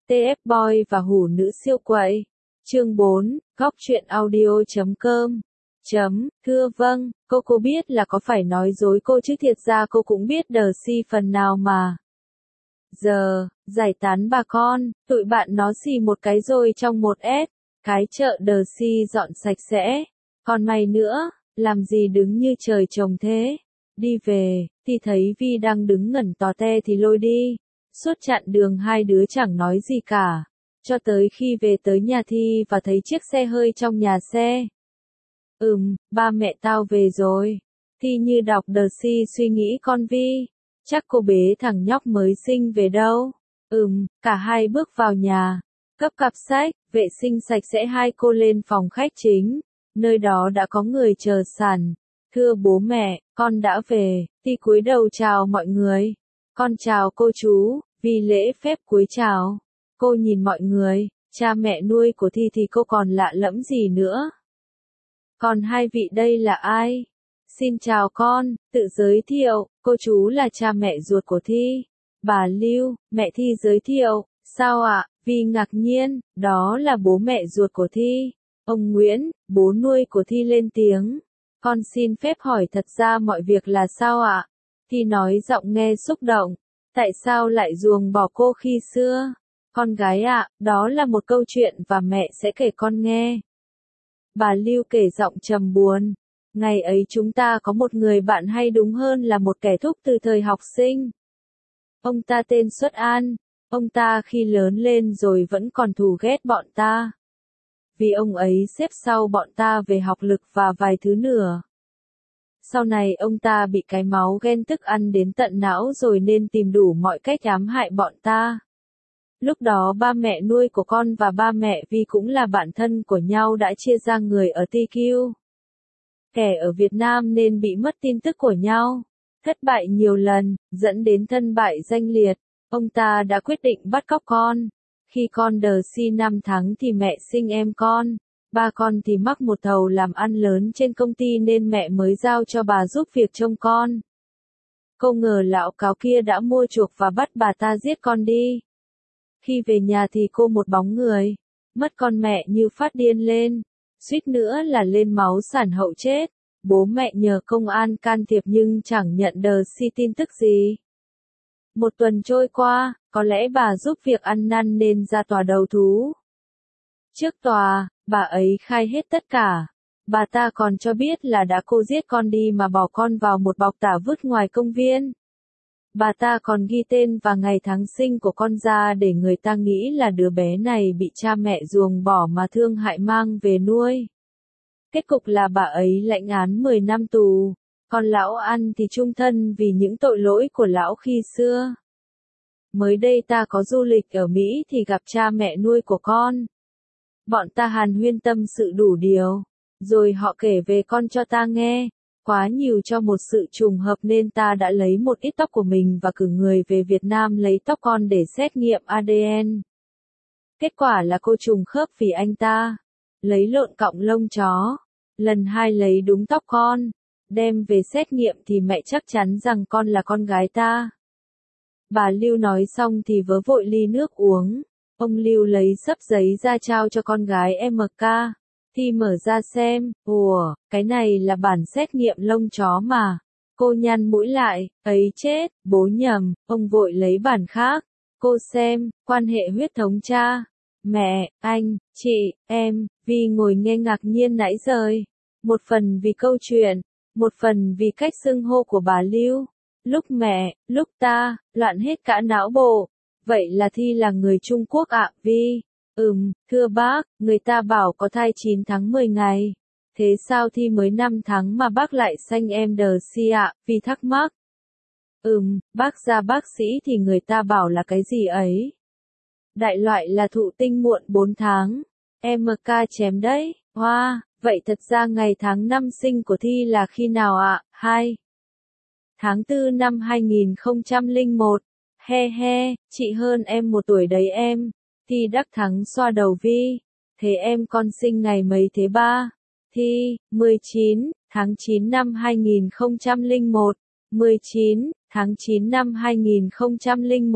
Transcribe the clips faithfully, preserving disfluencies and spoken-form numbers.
tê ép Boy và hủ nữ siêu quậy. Chương bốn, góc truyện audio chấm com. Chấm, thưa vâng, cô cô biết là có phải nói dối cô chứ thiệt ra cô cũng biết đờ si phần nào mà. Giờ, giải tán bà con, tụi bạn nó xì một cái rồi trong một ét, cái chợ đờ si dọn sạch sẽ. Còn mày nữa, làm gì đứng như trời trồng thế? Đi về, thì thấy Vi đang đứng ngẩn tò te thì lôi đi. Suốt chặng đường hai đứa chẳng nói gì cả. Cho tới khi về tới nhà Thi và thấy chiếc xe hơi trong nhà xe. Ừm, ba mẹ tao về rồi. Thi như đọc đờ si suy nghĩ con Vi. Chắc cô bế thằng nhóc mới sinh về đâu. Ừm, cả hai bước vào nhà. Cấp cặp sách, vệ sinh sạch sẽ hai cô lên phòng khách chính. Nơi đó đã có người chờ sẵn. Thưa bố mẹ, con đã về. Thi cúi đầu chào mọi người. Con chào cô chú, vì lễ phép cúi chào. Cô nhìn mọi người, cha mẹ nuôi của Thi thì cô còn lạ lẫm gì nữa. Còn hai vị đây là ai? Xin chào con, tự giới thiệu, cô chú là cha mẹ ruột của Thi. Bà Lưu, mẹ Thi giới thiệu, sao ạ? Vi ngạc nhiên, đó là bố mẹ ruột của Thi. Ông Nguyễn, bố nuôi của Thi lên tiếng. Con xin phép hỏi thật ra mọi việc là sao ạ? Thi nói giọng nghe xúc động. Tại sao lại ruồng bỏ cô khi xưa? Con gái ạ, đó là một câu chuyện và mẹ sẽ kể con nghe. Bà Lưu kể giọng trầm buồn. Ngày ấy chúng ta có một người bạn hay đúng hơn là một kẻ thúc từ thời học sinh. Ông ta tên Xuất An. Ông ta khi lớn lên rồi vẫn còn thù ghét bọn ta. Vì ông ấy xếp sau bọn ta về học lực và vài thứ nữa. Sau này ông ta bị cái máu ghen tức ăn đến tận não rồi nên tìm đủ mọi cách ám hại bọn ta. Lúc đó ba mẹ nuôi của con và ba mẹ Vi cũng là bạn thân của nhau đã chia ra người ở tê quy. Kẻ ở Việt Nam nên bị mất tin tức của nhau. Thất bại nhiều lần, dẫn đến thân bại danh liệt. Ông ta đã quyết định bắt cóc con. Khi con đờ si năm tháng thì mẹ sinh em con. Ba con thì mắc một thầu làm ăn lớn trên công ty nên mẹ mới giao cho bà giúp việc trông con. Không ngờ lão cáo kia đã mua chuộc và bắt bà ta giết con đi. Khi về nhà thì cô một bóng người. Mất con mẹ như phát điên lên. Suýt nữa là lên máu sản hậu chết. Bố mẹ nhờ công an can thiệp nhưng chẳng nhận đờ si tin tức gì. Một tuần trôi qua, có lẽ bà giúp việc ăn năn nên ra tòa đầu thú. Trước tòa, bà ấy khai hết tất cả. Bà ta còn cho biết là đã cô giết con đi mà bỏ con vào một bọc tả vứt ngoài công viên. Bà ta còn ghi tên và ngày tháng sinh của con ra để người ta nghĩ là đứa bé này bị cha mẹ ruồng bỏ mà thương hại mang về nuôi. Kết cục là bà ấy lãnh án mười năm tù, còn lão An thì chung thân vì những tội lỗi của lão khi xưa. Mới đây ta có du lịch ở Mỹ thì gặp cha mẹ nuôi của con. Bọn ta hàn huyên tâm sự đủ điều, rồi họ kể về con cho ta nghe. Quá nhiều cho một sự trùng hợp nên ta đã lấy một ít tóc của mình và cử người về Việt Nam lấy tóc con để xét nghiệm a đê en. Kết quả là cô trùng khớp vì anh ta. Lấy lộn cọng lông chó. Lần hai lấy đúng tóc con. Đem về xét nghiệm thì mẹ chắc chắn rằng con là con gái ta. Bà Lưu nói xong thì vớ vội ly nước uống. Ông Lưu lấy xấp giấy ra trao cho con gái em ca. Thi mở ra xem, ủa, cái này là bản xét nghiệm lông chó mà. Cô nhăn mũi lại, ấy chết, bố nhầm, ông vội lấy bản khác. Cô xem, quan hệ huyết thống cha. Mẹ, anh, chị, em, Vi ngồi nghe ngạc nhiên nãy rời. Một phần vì câu chuyện, một phần vì cách xưng hô của bà Lưu. Lúc mẹ, lúc ta, loạn hết cả não bộ. Vậy là Thi là người Trung Quốc ạ, Vi? Ừm, thưa bác, người ta bảo có thai chín tháng mười ngày. Thế sao Thi mới năm tháng mà bác lại sanh em đờ si ạ, Vi thắc mắc. Ừm, bác ra bác sĩ thì người ta bảo là cái gì ấy? Đại loại là thụ tinh muộn bốn tháng. Em ca chém đấy, hoa, wow, vậy thật ra ngày tháng năm sinh của Thi là khi nào ạ? Hai. Tháng tư năm hai nghìn không trăm lẻ một. He he, chị hơn em một tuổi đấy em. Thi đắc thắng xoa đầu Vi. Thế em con sinh ngày mấy thế ba? Thi, mười chín, tháng chín năm hai nghìn không trăm lẻ một. mười chín, tháng chín năm hai nghìn không trăm lẻ một.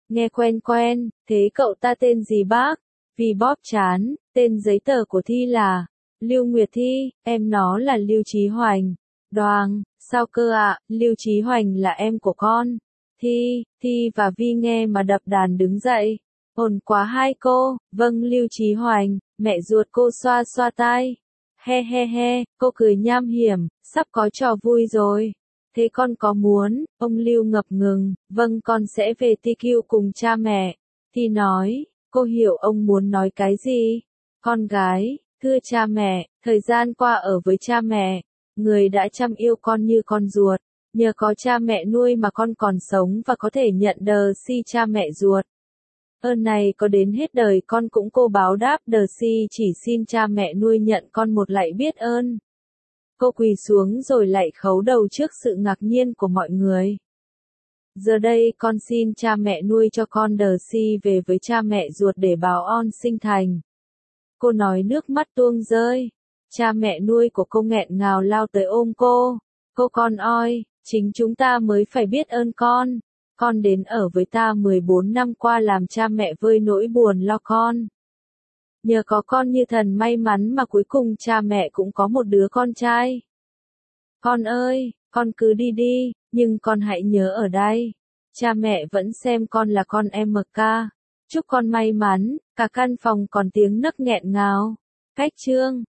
Nghe quen quen, thế cậu ta tên gì bác? Vì bóp chán, tên giấy tờ của Thi là Lưu Nguyệt Thi, em nó là Lưu Chí Hoành. Đoàng, sao cơ ạ, à? Lưu Chí Hoành là em của con. Thi, Thi và Vi nghe mà đập đàn đứng dậy. Ổn quá hai cô, vâng Lưu Chí Hoành, mẹ ruột cô xoa xoa tai. He he he, cô cười nham hiểm, sắp có trò vui rồi. Thế con có muốn, ông Lưu ngập ngừng, vâng con sẽ về tê quy cùng cha mẹ. Thi nói, cô hiểu ông muốn nói cái gì? Con gái, thưa cha mẹ, thời gian qua ở với cha mẹ, người đã chăm yêu con như con ruột. Nhờ có cha mẹ nuôi mà con còn sống và có thể nhận đờ si cha mẹ ruột. Ơn này có đến hết đời con cũng cô báo đáp đờ si chỉ xin cha mẹ nuôi nhận con một lạy biết ơn. Cô quỳ xuống rồi lạy khấu đầu trước sự ngạc nhiên của mọi người. Giờ đây con xin cha mẹ nuôi cho con đờ si về với cha mẹ ruột để báo on sinh thành. Cô nói nước mắt tuông rơi. Cha mẹ nuôi của cô nghẹn ngào lao tới ôm cô. Cô con ơi, chính chúng ta mới phải biết ơn con. Con đến ở với ta mười bốn năm qua làm cha mẹ vơi nỗi buồn lo con. Nhờ có con như thần may mắn mà cuối cùng cha mẹ cũng có một đứa con trai. Con ơi, con cứ đi đi, nhưng con hãy nhớ ở đây. Cha mẹ vẫn xem con là con em mờ ca. Chúc con may mắn, cả căn phòng còn tiếng nấc nghẹn ngào. Cách chương